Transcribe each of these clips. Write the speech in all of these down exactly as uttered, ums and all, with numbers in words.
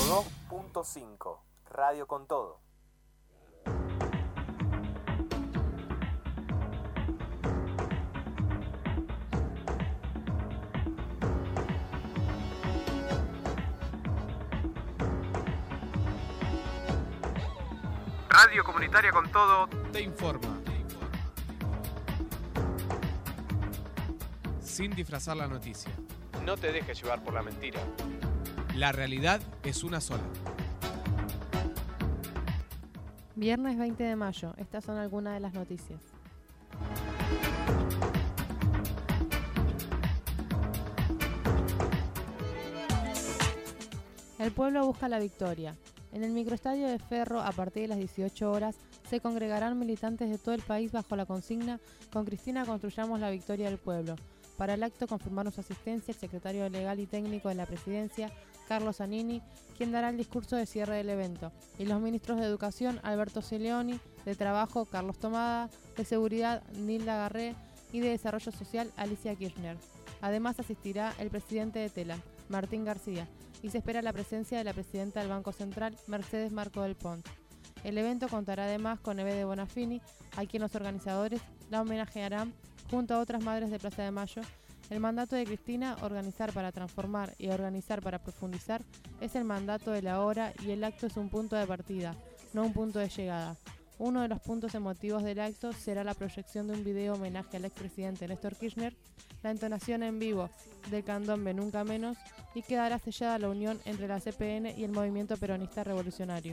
dos punto cinco, Radio con Todo. Radio Comunitaria con Todo te informa. Sin disfrazar la noticia. No te dejes llevar por la mentira. La realidad es una sola. Viernes veinte de mayo. Estas son algunas de las noticias. El pueblo busca la victoria. En el microestadio de Ferro, a partir de las dieciocho horas, se congregarán militantes de todo el país bajo la consigna «Con Cristina construyamos la victoria del pueblo». Para el acto confirmaron su asistencia el secretario legal y técnico de la presidencia, Carlos Zanini, quien dará el discurso de cierre del evento, y los ministros de Educación, Alberto Celeoni, de Trabajo, Carlos Tomada, de Seguridad, Nilda Garré, y de Desarrollo Social, Alicia Kirchner. Además asistirá el presidente de TELAM, Martín García, y se espera la presencia de la presidenta del Banco Central, Mercedes Marco del Pont. El evento contará además con Eve de Bonafini, a quien los organizadores la homenajearán junto a otras madres de Plaza de Mayo. El mandato de Cristina, organizar para transformar y organizar para profundizar, es el mandato de la hora y el acto es un punto de partida, no un punto de llegada. Uno de los puntos emotivos del acto será la proyección de un video homenaje al expresidente Néstor Kirchner, la entonación en vivo del candombe Nunca Menos y quedará sellada la unión entre la C P N y el movimiento peronista revolucionario.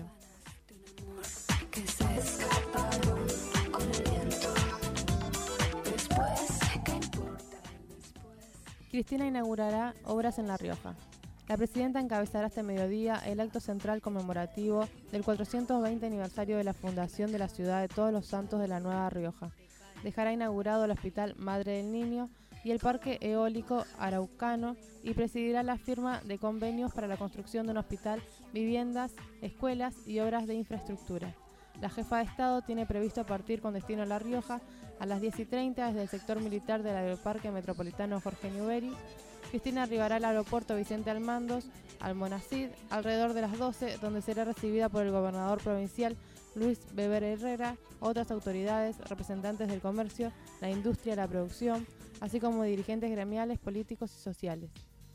Cristina inaugurará obras en La Rioja. La presidenta encabezará este mediodía el acto central conmemorativo del cuatrocientos veinte aniversario de la fundación de la ciudad de Todos los Santos de la Nueva Rioja. Dejará inaugurado el Hospital Madre del Niño y el Parque Eólico Araucano y presidirá la firma de convenios para la construcción de un hospital, viviendas, escuelas y obras de infraestructura. La jefa de Estado tiene previsto partir con destino a La Rioja a las diez y treinta desde el sector militar del Aeroparque Metropolitano Jorge Newbery. Cristina arribará al aeropuerto Vicente Almandos, Almonacid, alrededor de las doce, donde será recibida por el gobernador provincial Luis Beber Herrera, otras autoridades, representantes del comercio, la industria, la producción, así como dirigentes gremiales, políticos y sociales.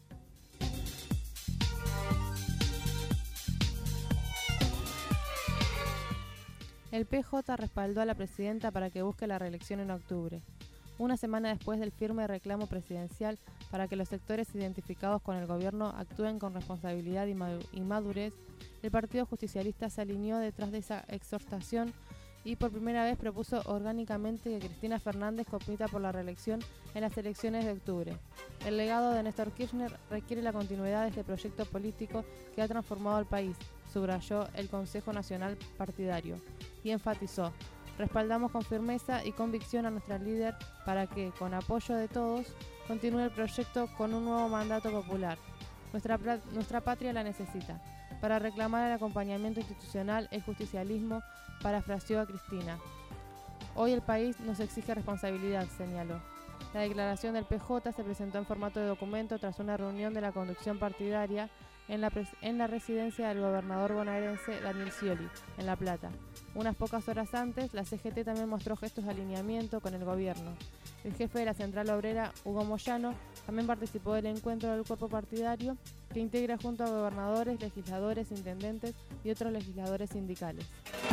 El P J respaldó a la presidenta para que busque la reelección en octubre. Una semana después del firme reclamo presidencial para que los sectores identificados con el gobierno actúen con responsabilidad y madurez, el Partido Justicialista se alineó detrás de esa exhortación y por primera vez propuso orgánicamente que Cristina Fernández compita por la reelección en las elecciones de octubre. El legado de Néstor Kirchner requiere la continuidad de este proyecto político que ha transformado al país, subrayó el Consejo Nacional Partidario, y enfatizó: respaldamos con firmeza y convicción a nuestra líder para que, con apoyo de todos, continúe el proyecto con un nuevo mandato popular. Nuestra, nuestra patria la necesita. Para reclamar el acompañamiento institucional, el justicialismo parafraseó a Cristina. Hoy el país nos exige responsabilidad, señaló. La declaración del P J se presentó en formato de documento tras una reunión de la conducción partidaria en la, en la residencia del gobernador bonaerense Daniel Scioli, en La Plata. Unas pocas horas antes, la C G T también mostró gestos de alineamiento con el gobierno. El jefe de la Central Obrera, Hugo Moyano, también participó del encuentro del cuerpo partidario que integra junto a gobernadores, legisladores, intendentes y otros legisladores sindicales.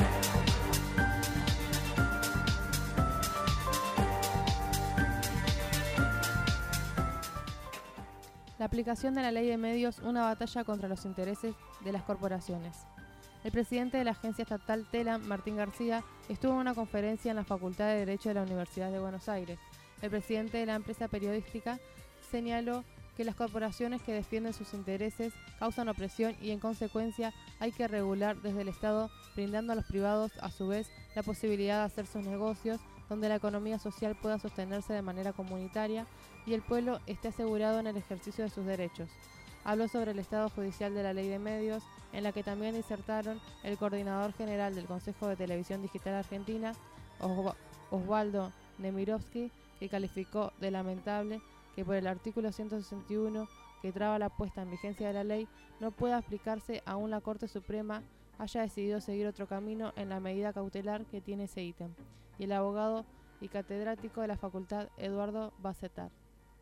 La aplicación de la ley de medios, una batalla contra los intereses de las corporaciones. El presidente de la agencia estatal TELAM, Martín García, estuvo en una conferencia en la Facultad de Derecho de la Universidad de Buenos Aires. El presidente de la empresa periodística señaló que las corporaciones que defienden sus intereses causan opresión y, en consecuencia, hay que regular desde el Estado, brindando a los privados, a su vez, la posibilidad de hacer sus negocios, donde la economía social pueda sostenerse de manera comunitaria y el pueblo esté asegurado en el ejercicio de sus derechos. Habló sobre el estado judicial de la ley de medios, en la que también disertaron el coordinador general del Consejo de Televisión Digital Argentina, Osvaldo Nemirovsky, que calificó de lamentable que por el artículo ciento sesenta y uno que traba la puesta en vigencia de la ley no pueda aplicarse aún la Corte Suprema haya decidido seguir otro camino en la medida cautelar que tiene ese ítem, y el abogado y catedrático de la Facultad Eduardo Bacetar.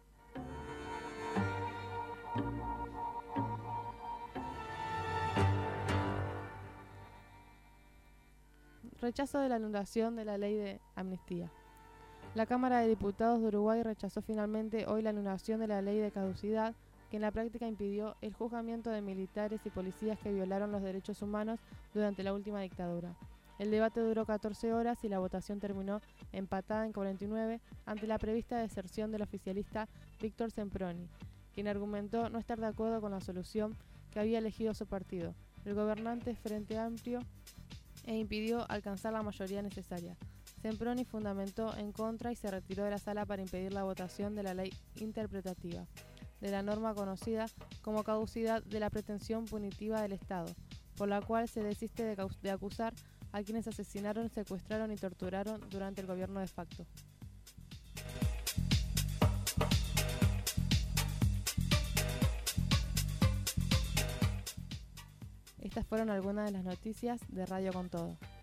Rechazo de la anulación de la ley de amnistía. La Cámara de Diputados de Uruguay rechazó finalmente hoy la anulación de la ley de caducidad, que en la práctica impidió el juzgamiento de militares y policías que violaron los derechos humanos durante la última dictadura. El debate duró catorce horas y la votación terminó empatada en cuarenta y nueve ante la prevista deserción del oficialista Víctor Semproni, quien argumentó no estar de acuerdo con la solución que había elegido su partido, el gobernante Frente Amplio, e impidió alcanzar la mayoría necesaria. Semproni fundamentó en contra y se retiró de la sala para impedir la votación de la ley interpretativa de la norma conocida como caducidad de la pretensión punitiva del Estado, por la cual se desiste de, de acusar a quienes asesinaron, secuestraron y torturaron durante el gobierno de facto. Estas fueron algunas de las noticias de Radio Con Todo.